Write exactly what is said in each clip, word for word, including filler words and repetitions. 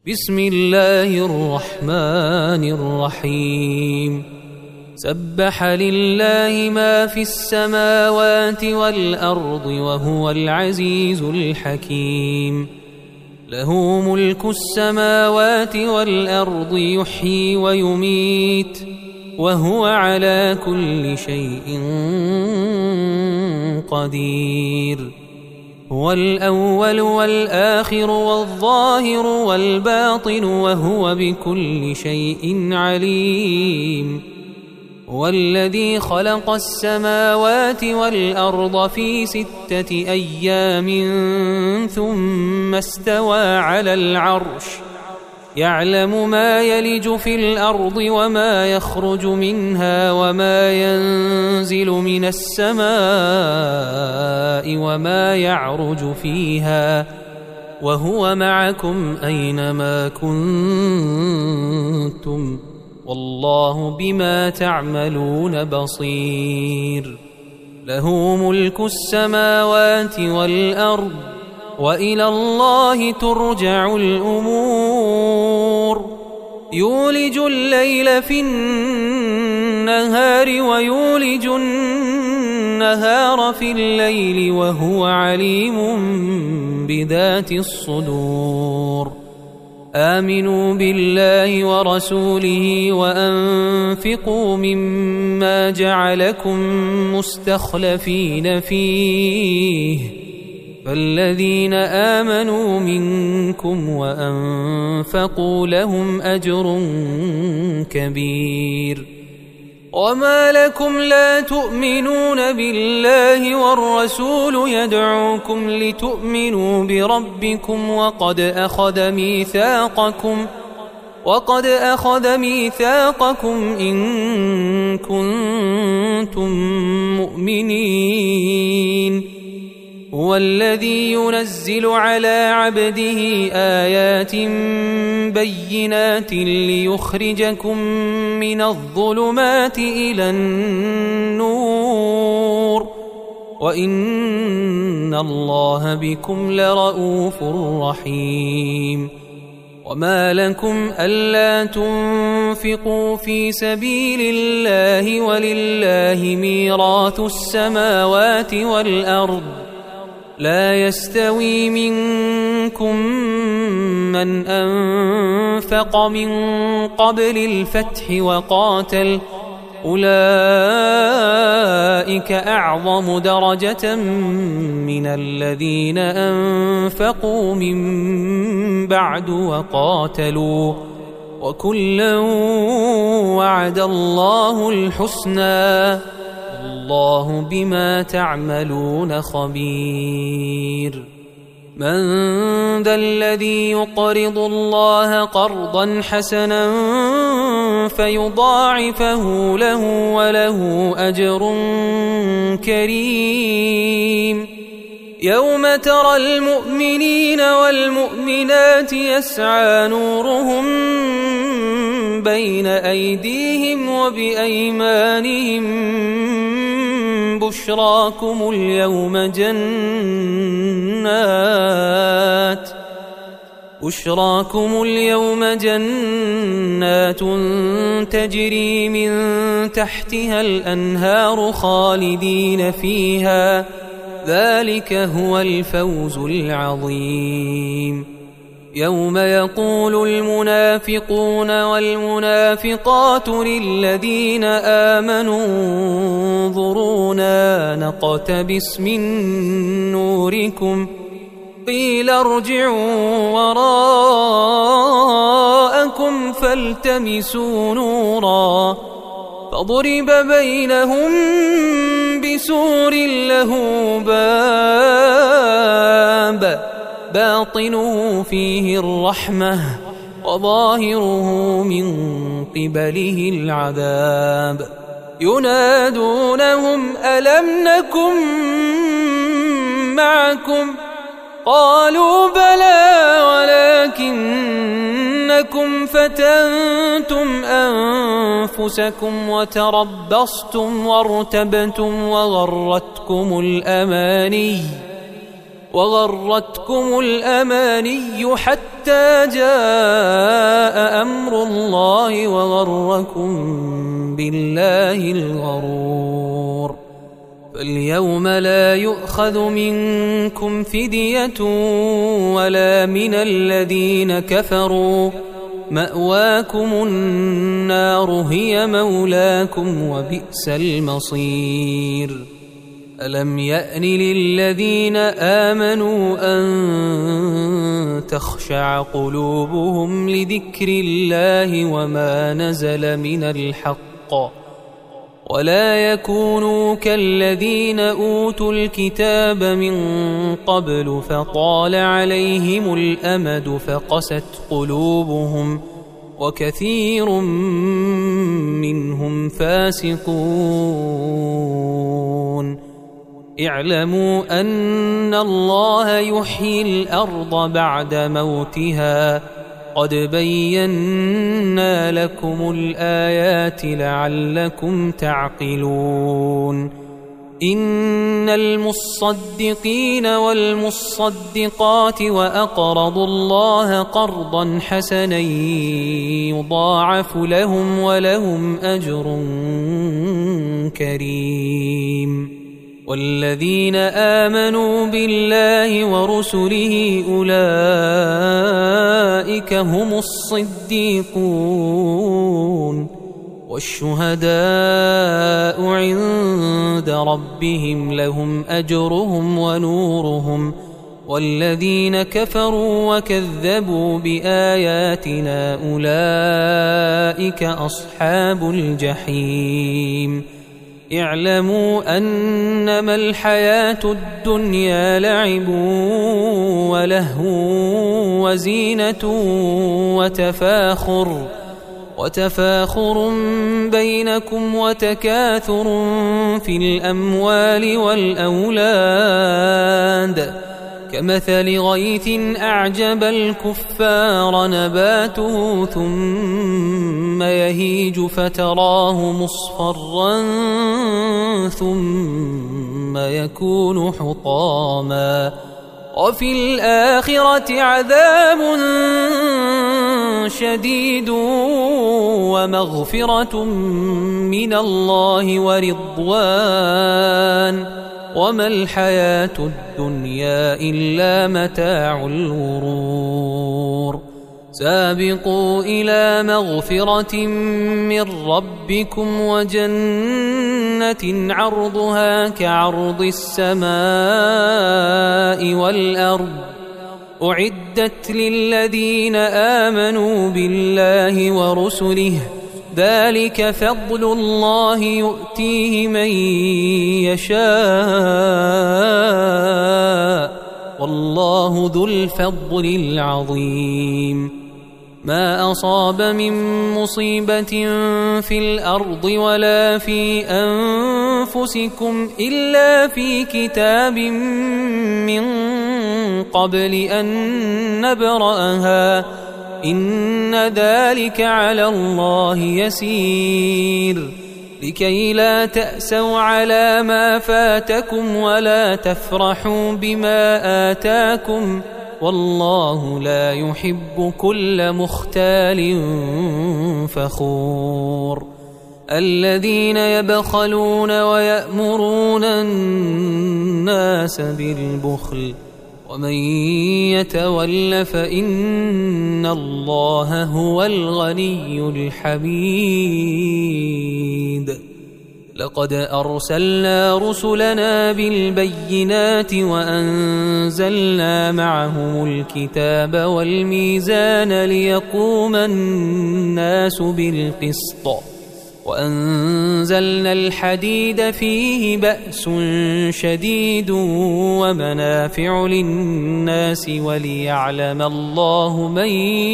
بسم الله الرحمن الرحيم سبح لله ما في السماوات والأرض وهو العزيز الحكيم له ملك السماوات والأرض يحيي ويميت وهو على كل شيء قدير هو الأول والآخر والظاهر والباطن وهو بكل شيء عليم هو الذي خلق السماوات والأرض في ستة أيام ثم استوى على العرش يعلم ما يلج في الأرض وما يخرج منها وما ينزل من السماء وما يعرج فيها وهو معكم أينما كنتم والله بما تعملون بصير له ملك السماوات والأرض وإلى الله ترجع الأمور يولج الليل في النهار ويولج النهار في الليل وهو عليم بذات الصدور آمنوا بالله ورسوله وأنفقوا مما جعلكم مستخلفين فيه فالذين آمنوا منكم وأنفقوا لهم أجر كبير وما لكم لا تؤمنون بالله والرسول يدعوكم لتؤمنوا بربكم وقد أخذ ميثاقكم وقد أخذ ميثاقكم إن كنتم مؤمنين هو الذي ينزل على عبده آيات بينات ليخرجكم من الظلمات إلى النور وإن الله بكم لرؤوف رحيم وما لكم ألا تنفقوا في سبيل الله ولله ميراث السماوات والأرض لا يستوي منكم من أنفق من قبل الفتح وقاتل أولئك أعظم درجة من الذين أنفقوا من بعد وقاتلوا وكلا وعد الله الحسنى الله بما تعملون خبير من ذا الذي يقرض الله قرضا حسنا فيضاعفه له وله أجر كريم يوم ترى المؤمنين والمؤمنات يسعى نورهم بين أيديهم وبأيمانهم بشراكم اليوم جنات بشراكم اليوم جنات تجري من تحتها الأنهار خالدين فيها ذلك هو الفوز العظيم يوم يقول المنافقون والمنافقات للذين آمنوا انظرونا نقتبس من نوركم قيل ارجعوا وراءكم فالتمسوا نورا فضرب بينهم بسور له باب باطنه فيه الرحمة وظاهره من قبله العذاب ينادونهم ألم نكن معكم قالوا بلى ولكنكم فتنتم أنفسكم وتربصتم وارتبتم وغرتكم الأماني وغرتكم الأماني حتى جاء يؤخذ منكم فدية ولا من الذين كفروا، مأواكم النار هي مولاكم وبئس المصير. ألم يأن للذين آمنوا أن تخشع قلوبهم لذكر الله وما نزل من الحق، ولا يكونوا كالذين أوتوا الكتاب من قبل فطال عليهم الأمد فقست قلوبهم وكثير منهم فاسقون. اعلموا أن الله يحيي الأرض بعد موتها، قد بينا لكم الآيات لعلكم تعقلون. إن المصدقين والمصدقات وأقرضوا الله قرضا حسنا يضاعف لهم ولهم أجر كريم. والذين آمنوا بالله ورسله أولئك هم الصديقون والشهداء عند ربهم لهم أجرهم ونورهم، والذين كفروا وكذبوا بآياتنا أولئك أصحاب الجحيم. اعلموا أنما الحياة الدنيا لعب ولهو وزينة وتفاخر وتفاخر بينكم وتكاثر في الأموال والأولاد، كمثل غيث أعجب الكفار نباته ثم يهيج فتراه مصفرا ثم يكون حطاما، وفي الآخرة عذاب شديد ومغفرة من الله ورضوان، وما الحياة الدنيا إلا متاع الغرور. سابقوا إلى مغفرة من ربكم وجنة عرضها كعرض السماء والأرض، أعدت للذين آمنوا بالله ورسله، ذلك فضل الله يؤتيه من يشاء والله ذو الفضل العظيم. ما أصاب من مصيبة في الأرض ولا في أنفسكم إلا في كتاب من قبل أن نبرأها، إن ذلك على الله يسير. لكي لا تأسوا على ما فاتكم ولا تفرحوا بما آتاكم، والله لا يحب كل مختال فخور. الذين يبخلون ويأمرون الناس بالبخل، ومن يتول فإن الله هو الغني الحميد. لقد أرسلنا رسلنا بالبينات وأنزلنا معهم الكتاب والميزان ليقوم الناس بالقسط، وأنزلنا الحديد فيه بأس شديد ومنافع للناس وليعلم الله من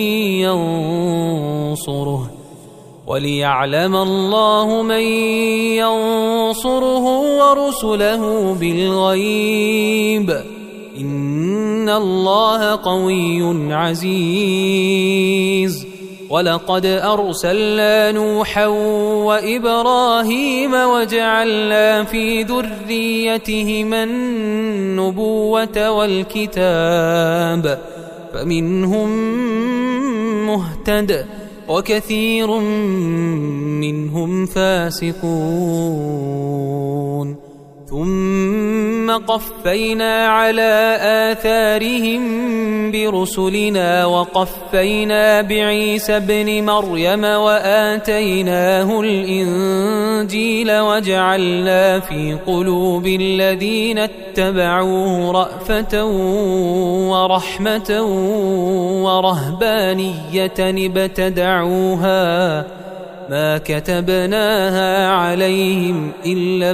ينصره وليعلم الله من ينصره ورسله بالغيب، إن الله قوي عزيز. ولقد أرسلنا نوحا وإبراهيم وجعلنا في ذريتهما النبوة والكتاب، فمنهم مهتد وكثير منهم فاسقون. ثم قفينا على آثارهم برسلنا وقفينا بعيسى ابن مريم وآتيناه الإنجيل وجعلنا في قلوب الذين اتبعوه رأفة ورحمة ورهبانية ابتدعوها ما كتبناها عليهم إلا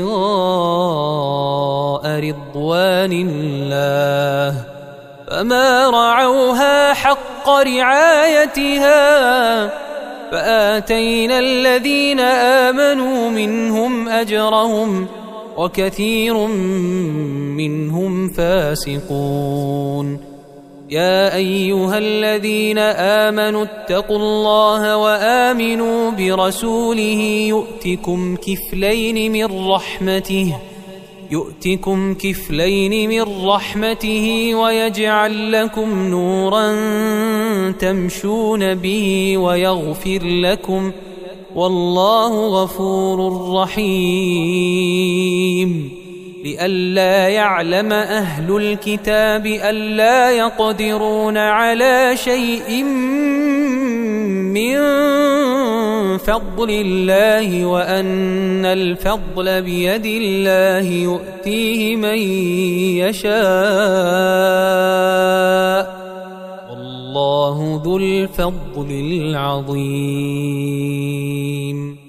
ابتغاء رضوان الله فما رعوها حق رعايتها فآتينا الذين آمنوا منهم أجرهم وكثير منهم فاسقون. يا أيها الذين آمنوا اتقوا الله وآمنوا برسوله يؤتكم كفلين من رحمته يؤتكم كفلين من رحمته ويجعل لكم نورا تمشون به ويغفر لكم والله غفور رحيم. لئلا يعلم أهل الكتاب ألا يقدرون على شيء من فضل الله وأن الفضل بيد الله يؤتيه من يشاء والله ذو الفضل العظيم.